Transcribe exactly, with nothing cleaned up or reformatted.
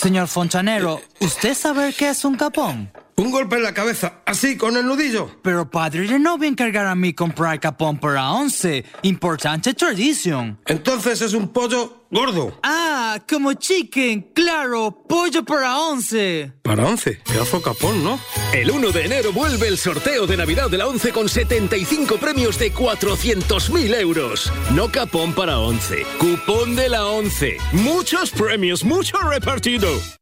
Señor Fonchanero, ¿usted sabe qué es un capón? Un golpe en la cabeza, así, con el nudillo. Pero padre, no voy a encargar a mí comprar capón para once. Importante tradición. Entonces es un pollo gordo. Ah, como chicken, claro, pollo para once. Para once, pedazo capón, ¿no? El uno de enero vuelve el sorteo de Navidad de la ONCE con setenta y cinco premios de cuatrocientos mil euros. No capón para once, cupón de la ONCE. Muchos premios, mucho repartido.